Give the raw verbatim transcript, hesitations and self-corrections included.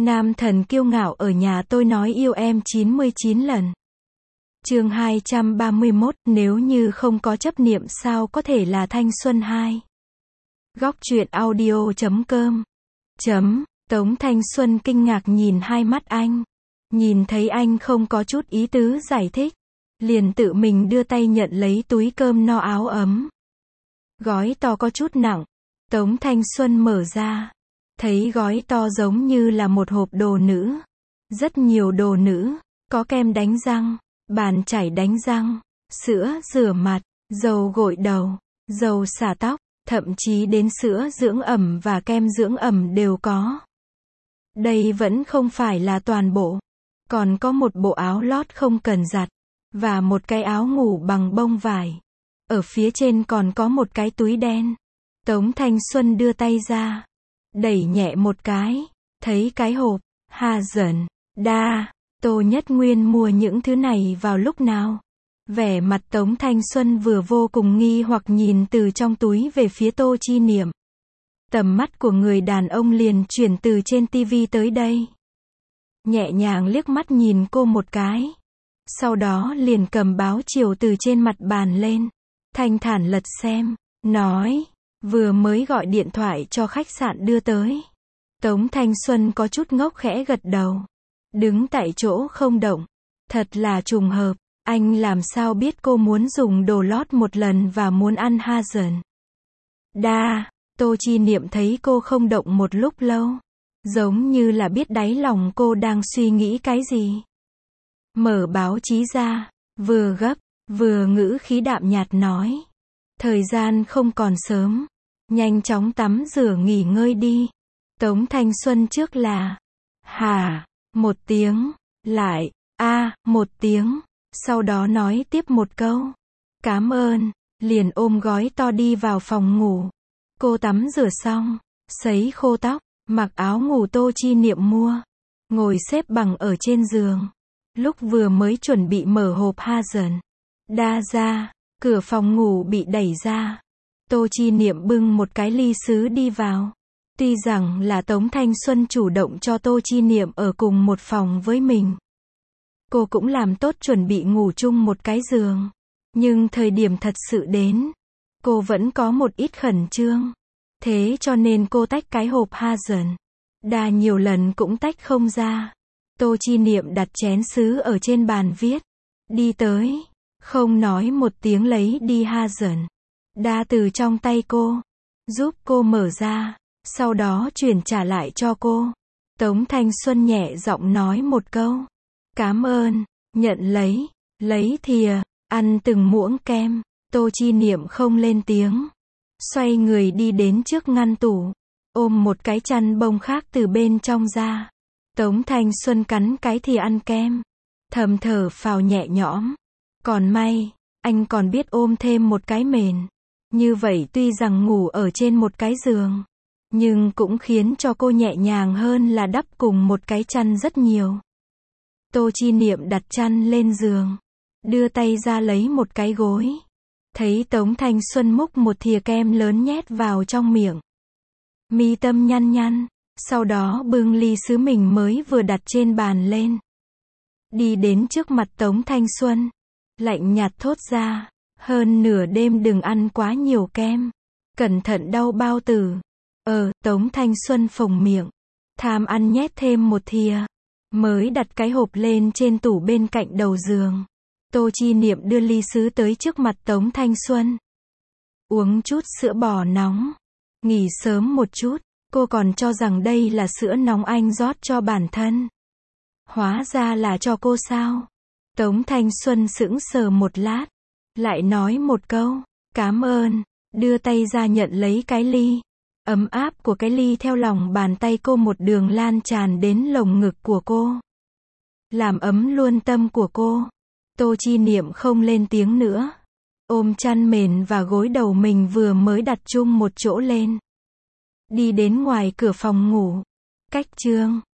Nam thần kiêu ngạo ở nhà tôi nói yêu em chín mươi chín lần. Chương hai trăm ba mươi mốt, nếu như không có chấp niệm sao có thể là thanh xuân hai. Góc truyện audio chấm com. Chấm, Tống Thanh Xuân kinh ngạc nhìn hai mắt anh. Nhìn thấy anh không có chút ý tứ giải thích. Liền tự mình đưa tay nhận lấy túi cơm no áo ấm. Gói to có chút nặng. Tống Thanh Xuân mở ra. Thấy gói to giống như là một hộp đồ nữ. Rất nhiều đồ nữ. Có kem đánh răng, bàn chải đánh răng, sữa rửa mặt, dầu gội đầu, dầu xả tóc, thậm chí đến sữa dưỡng ẩm và kem dưỡng ẩm đều có. Đây vẫn không phải là toàn bộ. Còn có một bộ áo lót không cần giặt. Và một cái áo ngủ bằng bông vải. Ở phía trên còn có một cái túi đen. Tống Thanh Xuân đưa tay ra. Đẩy nhẹ một cái. Thấy cái hộp. Hà giận. Đa. Tô Nhất Nguyên mua những thứ này vào lúc nào? Vẻ mặt Tống Thanh Xuân vừa vô cùng nghi hoặc nhìn từ trong túi về phía Tô Chi Niệm. Tầm mắt của người đàn ông liền chuyển từ trên tivi tới đây. Nhẹ nhàng liếc mắt nhìn cô một cái. Sau đó liền cầm báo chiều từ trên mặt bàn lên. Thanh thản lật xem. Nói. Vừa mới gọi điện thoại cho khách sạn đưa tới. Tống Thanh Xuân có chút ngốc khẽ gật đầu. Đứng tại chỗ không động. Thật là trùng hợp. Anh làm sao biết cô muốn dùng đồ lót một lần và muốn ăn ha dần. Đa. Tô Chi Niệm thấy cô không động một lúc lâu. Giống như là biết đáy lòng cô đang suy nghĩ cái gì. Mở báo chí ra. Vừa gấp. Vừa ngữ khí đạm nhạt nói. Thời gian không còn sớm. Nhanh chóng tắm rửa nghỉ ngơi đi. Tống Thanh Xuân trước là. Hả. Một tiếng. Lại. A. một tiếng. Sau đó nói tiếp một câu. Cám ơn. Liền ôm gói to đi vào phòng ngủ. Cô tắm rửa xong. Sấy khô tóc. Mặc áo ngủ Tô Chi Niệm mua. Ngồi xếp bằng ở trên giường. Lúc vừa mới chuẩn bị mở hộp ha dần. Đa ra. Cửa phòng ngủ bị đẩy ra. Tô Chi Niệm bưng một cái ly sứ đi vào. Tuy rằng là Tống Thanh Xuân chủ động cho Tô Chi Niệm ở cùng một phòng với mình. Cô cũng làm tốt chuẩn bị ngủ chung một cái giường. Nhưng thời điểm thật sự đến. Cô vẫn có một ít khẩn trương. Thế cho nên cô tách cái hộp ha dần. Đa nhiều lần cũng tách không ra. Tô Chi Niệm đặt chén sứ ở trên bàn viết. Đi tới. Không nói một tiếng lấy đi ha dần. Đa từ trong tay cô. Giúp cô mở ra. Sau đó chuyển trả lại cho cô. Tống Thanh Xuân nhẹ giọng nói một câu. Cám ơn. Nhận lấy. Lấy thìa. Ăn từng muỗng kem. Tô Chi Niệm không lên tiếng. Xoay người đi đến trước ngăn tủ. Ôm một cái chăn bông khác từ bên trong ra. Tống Thanh Xuân cắn cái thìa ăn kem. Thầm thở phào nhẹ nhõm. Còn may. Anh còn biết ôm thêm một cái mền. Như vậy tuy rằng ngủ ở trên một cái giường. Nhưng cũng khiến cho cô nhẹ nhàng hơn là đắp cùng một cái chăn rất nhiều. Tô Chi Niệm đặt chăn lên giường. Đưa tay ra lấy một cái gối. Thấy Tống Thanh Xuân múc một thìa kem lớn nhét vào trong miệng. Mi tâm nhăn nhăn. Sau đó bưng ly sứ mình mới vừa đặt trên bàn lên. Đi đến trước mặt Tống Thanh Xuân. Lạnh nhạt thốt ra. Hơn nửa đêm đừng ăn quá nhiều kem. Cẩn thận đau bao tử. Ờ, Tống Thanh Xuân phồng miệng. Tham ăn nhét thêm một thìa. Mới đặt cái hộp lên trên tủ bên cạnh đầu giường. Tô Chi Niệm đưa ly sứ tới trước mặt Tống Thanh Xuân. Uống chút sữa bò nóng. Nghỉ sớm một chút. Cô còn cho rằng đây là sữa nóng anh rót cho bản thân. Hóa ra là cho cô sao? Tống Thanh Xuân sững sờ một lát. Lại nói một câu. Cám ơn. Đưa tay ra nhận lấy cái ly. Ấm áp của cái ly theo lòng bàn tay cô một đường lan tràn đến lồng ngực của cô. Làm ấm luôn tâm của cô. Tô Chi Niệm không lên tiếng nữa. Ôm chăn mền và gối đầu mình vừa mới đặt chung một chỗ lên. Đi đến ngoài cửa phòng ngủ. Cách chương.